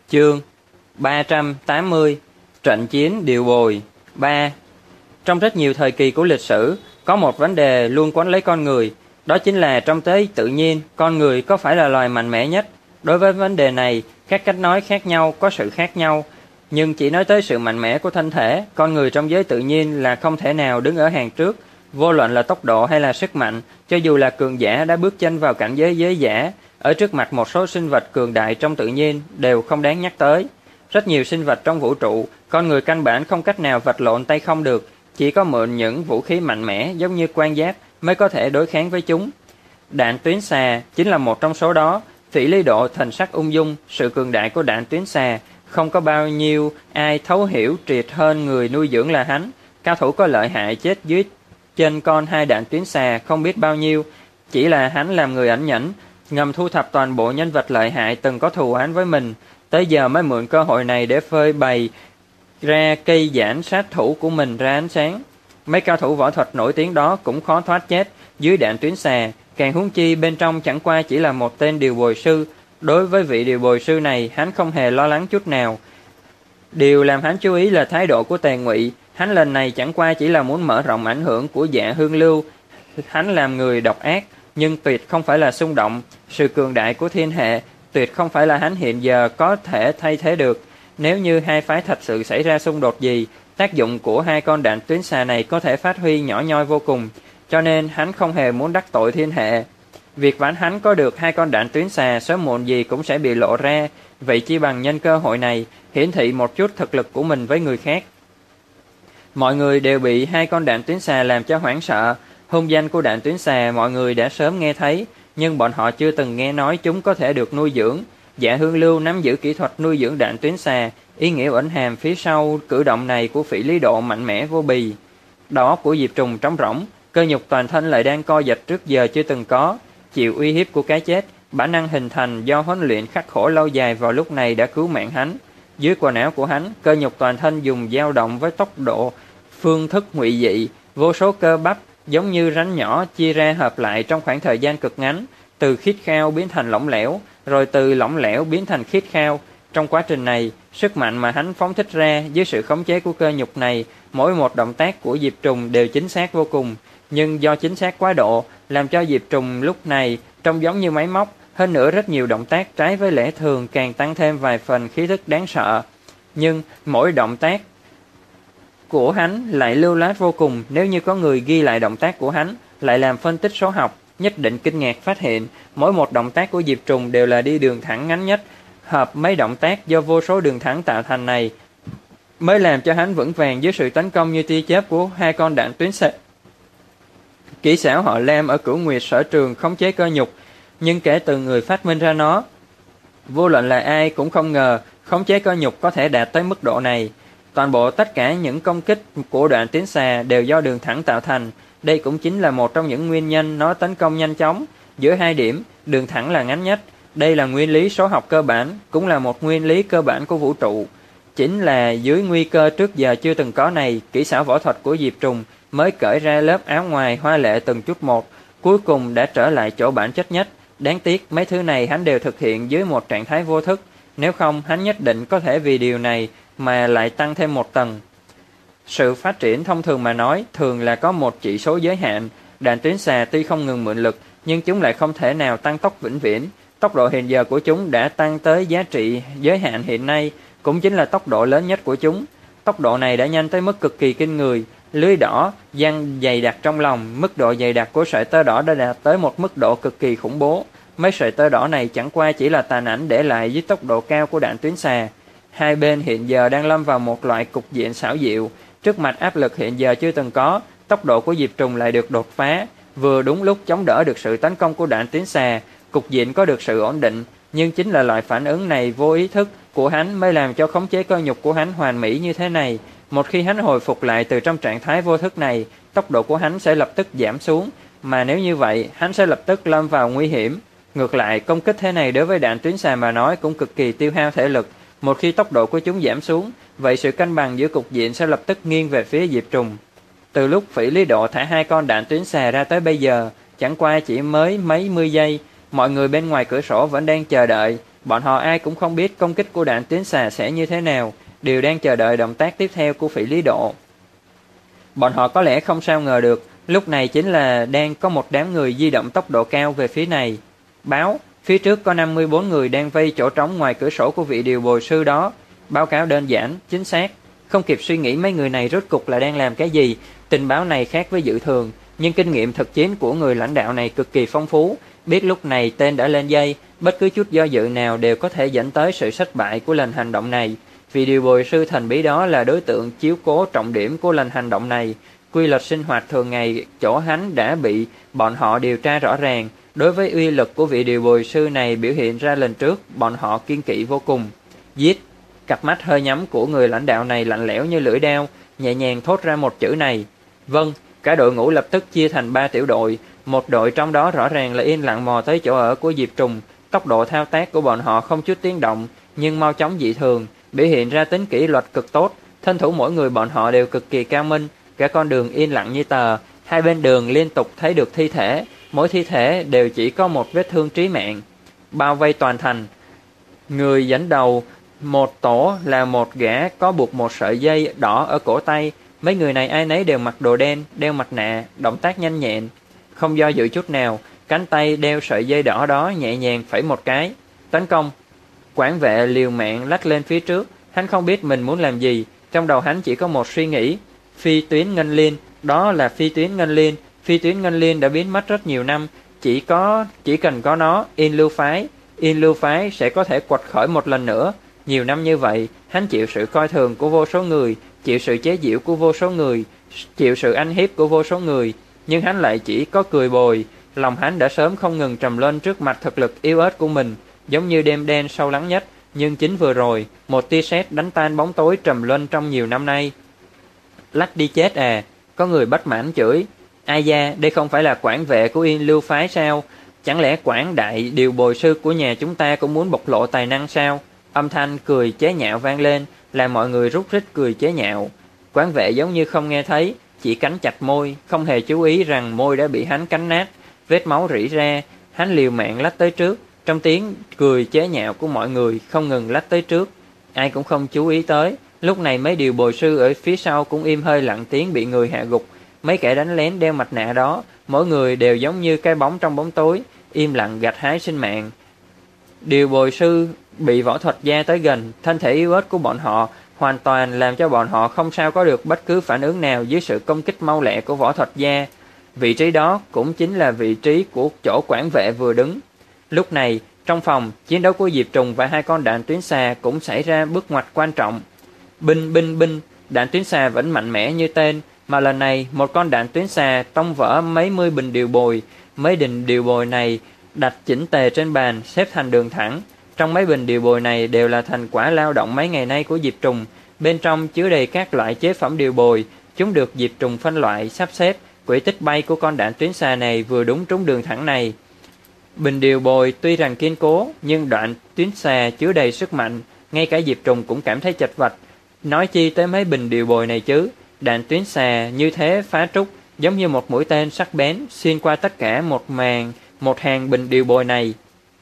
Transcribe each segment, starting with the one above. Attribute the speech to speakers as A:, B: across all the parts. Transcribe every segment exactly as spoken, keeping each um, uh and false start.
A: Chương ba trăm tám mươi. Trận chiến Điều Bồi ba. Trong rất nhiều thời kỳ của lịch sử, có một vấn đề luôn quấn lấy con người, đó chính là trong thế tự nhiên, con người có phải là loài mạnh mẽ nhất? Đối với vấn đề này, các cách nói khác nhau có sự khác nhau, nhưng chỉ nói tới sự mạnh mẽ của thân thể, con người trong giới tự nhiên là không thể nào đứng ở hàng trước, vô luận là tốc độ hay là sức mạnh. Cho dù là cường giả đã bước chân vào cảnh giới giới giả, ở trước mặt một số sinh vật cường đại trong tự nhiên đều không đáng nhắc tới. Rất nhiều sinh vật trong vũ trụ, con người căn bản không cách nào vật lộn tay không được, chỉ có mượn những vũ khí mạnh mẽ giống như quan giáp mới có thể đối kháng với chúng. Đạn tuyến xà chính là một trong số đó. Phỉ Lý Độ thần sắc ung dung, sự cường đại của đạn tuyến xà không có bao nhiêu ai thấu hiểu triệt hơn người nuôi dưỡng là hắn. Cao thủ có lợi hại chết dưới trên con hai đạn tuyến xà không biết bao nhiêu, chỉ là hắn làm người ẩn nhẫn, ngầm thu thập toàn bộ nhân vật lợi hại từng có thù oán với mình, tới giờ mới mượn cơ hội này để phơi bày ra cây giản sát thủ của mình ra ánh sáng. Mấy cao thủ võ thuật nổi tiếng đó cũng khó thoát chết dưới đạn tuyến xà, càng huống chi bên trong chẳng qua chỉ là một tên điều bồi sư. Đối với vị điều bồi sư này, hắn không hề lo lắng chút nào. Điều làm hắn chú ý là thái độ của Tề Ngụy. Hắn lần này chẳng qua chỉ là muốn mở rộng ảnh hưởng của Dạ Hương Lưu. Hắn làm người độc ác, nhưng tuyệt không phải là xung động. Sự cường đại của thiên hệ tuyệt không phải là hắn hiện giờ có thể thay thế được. Nếu như hai phái thật sự xảy ra xung đột gì, tác dụng của hai con đạn tuyến xà này có thể phát huy nhỏ nhoi vô cùng, cho nên hắn không hề muốn đắc tội thiên hệ. Việc vãn hắn có được hai con đạn tuyến xà sớm muộn gì cũng sẽ bị lộ ra, vậy chi bằng nhân cơ hội này hiển thị một chút thực lực của mình với người khác. Mọi người đều bị hai con đạn tuyến xà làm cho hoảng sợ. Hung danh của đạn tuyến xà mọi người đã sớm nghe thấy, nhưng bọn họ chưa từng nghe nói chúng có thể được nuôi dưỡng. Dạ Hương Lưu nắm giữ kỹ thuật nuôi dưỡng đạn tuyến xà, ý nghĩa ẩn hàm phía sau cử động này của Phỉ Lý Độ mạnh mẽ vô bì. Đầu óc của Diệp Trùng trống rỗng, cơ nhục toàn thân lại đang co giật trước giờ chưa từng có, chịu uy hiếp của cái chết. Bản năng hình thành do huấn luyện khắc khổ lâu dài vào lúc này đã cứu mạng hắn. Dưới quần áo của hắn, cơ nhục toàn thân dùng dao động với tốc độ phương thức ngụy dị, vô số cơ bắp giống như rắn nhỏ chia ra hợp lại trong khoảng thời gian cực ngắn, từ khít khao biến thành lỏng lẻo, rồi từ lỏng lẻo biến thành khít khao. Trong quá trình này, sức mạnh mà hắn phóng thích ra dưới sự khống chế của cơ nhục này, mỗi một động tác của Diệp Trùng đều chính xác vô cùng, nhưng do chính xác quá độ, làm cho Diệp Trùng lúc này trông giống như máy móc. Hơn nữa rất nhiều động tác trái với lẽ thường càng tăng thêm vài phần khí thức đáng sợ. Nhưng mỗi động tác của hắn lại lưu loát vô cùng. Nếu như có người ghi lại động tác của hắn, lại làm phân tích số học, nhất định kinh ngạc phát hiện mỗi một động tác của Diệp Trùng đều là đi đường thẳng ngắn nhất. Hợp mấy động tác do vô số đường thẳng tạo thành này mới làm cho hắn vững vàng dưới sự tấn công như tia chớp của hai con đạn tuyến xạ. Kỹ xảo họ Lam ở Cửu Nguyệt Sở Trường khống chế cơ nhục, nhưng kể từ người phát minh ra nó, vô luận là ai cũng không ngờ khống chế cơ nhục có thể đạt tới mức độ này. Toàn bộ tất cả những công kích của đoạn tuyến xà đều do đường thẳng tạo thành. Đây cũng chính là một trong những nguyên nhân nó tấn công nhanh chóng. Giữa hai điểm, đường thẳng là ngắn nhất. Đây là nguyên lý số học cơ bản, cũng là một nguyên lý cơ bản của vũ trụ. Chính là dưới nguy cơ trước giờ chưa từng có này, kỹ xảo võ thuật của Diệp Trùng mới cởi ra lớp áo ngoài hoa lệ từng chút một, cuối cùng đã trở lại chỗ bản chất nhất. Đáng tiếc mấy thứ này hắn đều thực hiện dưới một trạng thái vô thức, nếu không hắn nhất định có thể vì điều này mà lại tăng thêm một tầng. Sự phát triển thông thường mà nói thường là có một chỉ số giới hạn. Đạn tuyến xà tuy không ngừng mượn lực, nhưng chúng lại không thể nào tăng tốc vĩnh viễn. Tốc độ hiện giờ của chúng đã tăng tới giá trị giới hạn hiện nay, cũng chính là tốc độ lớn nhất của chúng. Tốc độ này đã nhanh tới mức cực kỳ kinh người. Lưới đỏ giăng dày đặc trong lòng, mức độ dày đặc của sợi tơ đỏ đã đạt tới một mức độ cực kỳ khủng bố. Mấy sợi tơ đỏ này chẳng qua chỉ là tàn ảnh để lại dưới tốc độ cao của đạn tuyến xà. Hai bên hiện giờ đang lâm vào một loại cục diện xảo diệu. Trước mặt áp lực hiện giờ chưa từng có, tốc độ của Diệp Trùng lại được đột phá, vừa đúng lúc chống đỡ được sự tấn công của đạn tuyến xà, cục diện có được sự ổn định. Nhưng chính là loại phản ứng này vô ý thức của hắn mới làm cho khống chế cơ nhục của hắn hoàn mỹ như thế này. Một khi hắn hồi phục lại từ trong trạng thái vô thức này, tốc độ của hắn sẽ lập tức giảm xuống, mà nếu như vậy, hắn sẽ lập tức lâm vào nguy hiểm. Ngược lại, công kích thế này đối với đạn tuyến xà mà nói cũng cực kỳ tiêu hao thể lực. Một khi tốc độ của chúng giảm xuống, vậy sự cân bằng giữa cục diện sẽ lập tức nghiêng về phía Diệp Trùng. Từ lúc Phỉ Lý Độ thả hai con đạn tuyến xà ra tới bây giờ, chẳng qua chỉ mới mấy mươi giây, Mọi người bên ngoài cửa sổ vẫn đang chờ đợi. Bọn họ ai cũng không biết công kích của đạn tuyến xà sẽ như thế nào, đều đang chờ đợi động tác tiếp theo của Phỉ Lý Độ. Bọn họ có lẽ không sao ngờ được, lúc này chính là đang có một đám người di động tốc độ cao về phía này. Báo, phía trước có năm mươi bốn người đang vây chỗ trống ngoài cửa sổ của vị điều bồi sư đó. Báo cáo đơn giản, chính xác. Không kịp suy nghĩ mấy người này rốt cục là đang làm cái gì. Tình báo này khác với dự thường, nhưng kinh nghiệm thực chiến của người lãnh đạo này cực kỳ phong phú. Biết lúc này tên đã lên dây, bất cứ chút do dự nào đều có thể dẫn tới sự thất bại của lần hành động này. Vì điều bồi sư thần bí đó là đối tượng chiếu cố trọng điểm của lần hành động này. Quy luật sinh hoạt thường ngày chỗ hắn đã bị bọn họ điều tra rõ ràng. Đối với uy lực của vị điều bồi sư này biểu hiện ra lần trước, bọn họ kiên kỵ vô cùng. Giết! Cặp mắt hơi nhắm của người lãnh đạo này lạnh lẽo như lưỡi dao, nhẹ nhàng thốt ra một chữ này. Vâng, cả đội ngũ lập tức chia thành ba tiểu đội. Một đội trong đó rõ ràng là yên lặng mò tới chỗ ở của Diệp Trùng. Tốc độ thao tác của bọn họ không chút tiếng động, nhưng mau chóng dị thường, biểu hiện ra tính kỷ luật cực tốt. Thân thủ mỗi người bọn họ đều cực kỳ cao minh. Cả con đường yên lặng như tờ, hai bên đường liên tục thấy được thi thể, mỗi thi thể đều chỉ có một vết thương trí mạng. Bao vây toàn thành. Người dẫn đầu một tổ là một gã có buộc một sợi dây đỏ ở cổ tay. Mấy người này ai nấy đều mặc đồ đen, đeo mặt nạ, động tác nhanh nhẹn, không do dự chút nào. Cánh tay đeo sợi dây đỏ đó nhẹ nhàng phẩy một cái. Tấn công! Quản vệ liều mạng lách lên phía trước. Hắn không biết mình muốn làm gì. Trong đầu hắn chỉ có một suy nghĩ. Phi tuyến ngân liên, đó là phi tuyến ngân liên. Phi tuyến ngân liên đã biến mất rất nhiều năm. Chỉ có chỉ cần có nó, Yên Lưu Phái, Yên Lưu Phái sẽ có thể quật khởi một lần nữa. Nhiều năm như vậy, hắn chịu sự coi thường của vô số người, chịu sự chế giễu của vô số người, chịu sự ăn hiếp của vô số người, nhưng hắn lại chỉ có cười bồi. Lòng hắn đã sớm không ngừng trầm lên trước mặt thực lực yếu ớt của mình, giống như đêm đen sâu lắng nhất. Nhưng chính vừa rồi, một tia sét đánh tan bóng tối trầm luân trong nhiều năm nay. Lách đi chết à! Có người bất mãn chửi. Ai da, đây không phải là quản vệ của Yên Lưu Phái sao? Chẳng lẽ quản đại điều bồi sư của nhà chúng ta cũng muốn bộc lộ tài năng sao? Âm thanh cười chế nhạo vang lên, làm mọi người rút rít cười chế nhạo. Quản vệ giống như không nghe thấy, chỉ cắn chặt môi, không hề chú ý rằng môi đã bị hắn cắn nát, vết máu rỉ ra. Hắn liều mạng lách tới trước, trong tiếng cười chế nhạo của mọi người không ngừng lách tới trước. Ai cũng không chú ý tới. Lúc này mấy điều bồi sư ở phía sau cũng im hơi lặng tiếng bị người hạ gục. Mấy kẻ đánh lén đeo mặt nạ đó, mỗi người đều giống như cái bóng trong bóng tối, im lặng gặt hái sinh mạng. Điều bồi sư bị võ thuật gia tới gần, thân thể yếu ớt của bọn họ hoàn toàn làm cho bọn họ không sao có được bất cứ phản ứng nào dưới sự công kích mau lẹ của võ thuật gia. Vị trí đó cũng chính là vị trí của chỗ quản vệ vừa đứng. Lúc này, trong phòng, chiến đấu của Diệp Trùng và hai con đạn tuyến xà cũng xảy ra bước ngoặt quan trọng. Binh binh binh, đạn tuyến xà vẫn mạnh mẽ như tên, mà lần này một con đạn tuyến xà tông vỡ mấy mươi bình điều bồi. Mấy bình điều bồi này đặt chỉnh tề trên bàn, xếp thành đường thẳng. Trong mấy bình điều bồi này đều là thành quả lao động mấy ngày nay của Diệp Trùng. Bên trong chứa đầy các loại chế phẩm điều bồi. Chúng được Diệp Trùng phân loại, sắp xếp. Quỹ tích bay của con đạn tuyến xà này vừa đúng trúng đường thẳng này. Bình điều bồi tuy rằng kiên cố, nhưng đạn tuyến xà chứa đầy sức mạnh. Ngay cả Diệp Trùng cũng cảm thấy chật vật. Nói chi tới mấy bình điều bồi này chứ. Đạn tuyến xà như thế phá trúc, giống như một mũi tên sắc bén xuyên qua tất cả một màn, một hàng bình điều bồi này.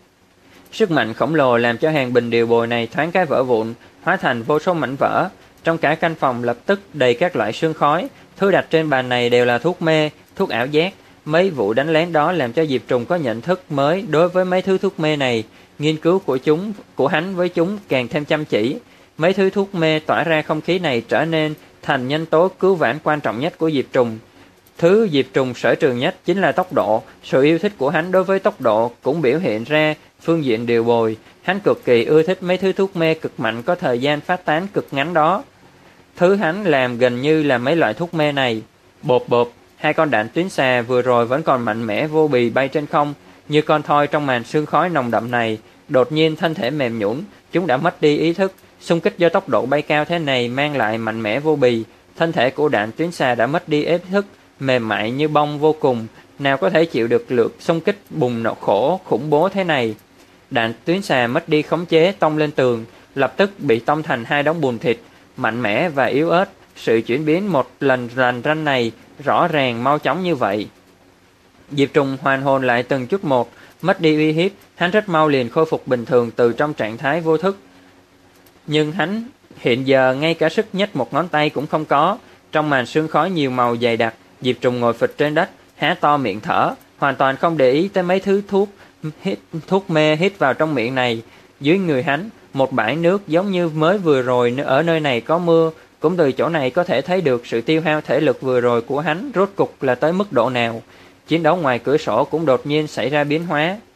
A: Sức mạnh khổng lồ làm cho hàng bình điều bồi này thoáng cái vỡ vụn, hóa thành vô số mảnh vỡ. Trong cả căn phòng lập tức đầy các loại sương khói. Thứ đặt trên bàn này đều là thuốc mê, thuốc ảo giác. Mấy vụ đánh lén đó làm cho Diệp Trùng có nhận thức mới đối với mấy thứ thuốc mê này. Nghiên cứu của chúng, của hắn với chúng càng thêm chăm chỉ. Mấy thứ thuốc mê tỏa ra không khí này trở nên thành nhân tố cứu vãn quan trọng nhất của Diệp Trùng. Thứ Diệp Trùng sở trường nhất chính là tốc độ. Sự yêu thích của hắn đối với tốc độ cũng biểu hiện ra phương diện điều bồi. Hắn cực kỳ ưa thích mấy thứ thuốc mê cực mạnh có thời gian phát tán cực ngắn đó. Thứ hắn làm gần như là mấy loại thuốc mê này. Bộp bộp, hai con đạn tuyến xà vừa rồi vẫn còn mạnh mẽ vô bì bay trên không, như con thoi trong màn sương khói nồng đậm này. Đột nhiên thân thể mềm nhũn, chúng đã mất đi ý thức. Xung kích do tốc độ bay cao thế này mang lại mạnh mẽ vô bì. Thân thể của đạn tuyến xà đã mất đi ý thức, mềm mại như bông vô cùng, nào có thể chịu được lượt xung kích bùng nổ khổ khủng bố thế này. Đạn tuyến xà mất đi khống chế tông lên tường, lập tức bị tông thành hai đống bùn thịt, mạnh mẽ và yếu ớt. Sự chuyển biến một lần rành ranh này rõ ràng mau chóng như vậy. Diệp Trùng hoàn hồn lại từng chút một, mất đi uy hiếp, hắn rất mau liền khôi phục bình thường từ trong trạng thái vô thức. Nhưng hắn hiện giờ ngay cả sức nhấc một ngón tay cũng không có. Trong màn sương khói nhiều màu dày đặc, Diệp Trùng ngồi phịch trên đất, há to miệng thở, hoàn toàn không để ý tới mấy thứ thuốc hít, thuốc mê hít vào trong miệng này. Dưới người hắn, một bãi nước giống như mới vừa rồi ở nơi này có mưa, cũng từ chỗ này có thể thấy được sự tiêu hao thể lực vừa rồi của hắn rốt cục là tới mức độ nào. Chiến đấu ngoài cửa sổ cũng đột nhiên xảy ra biến hóa.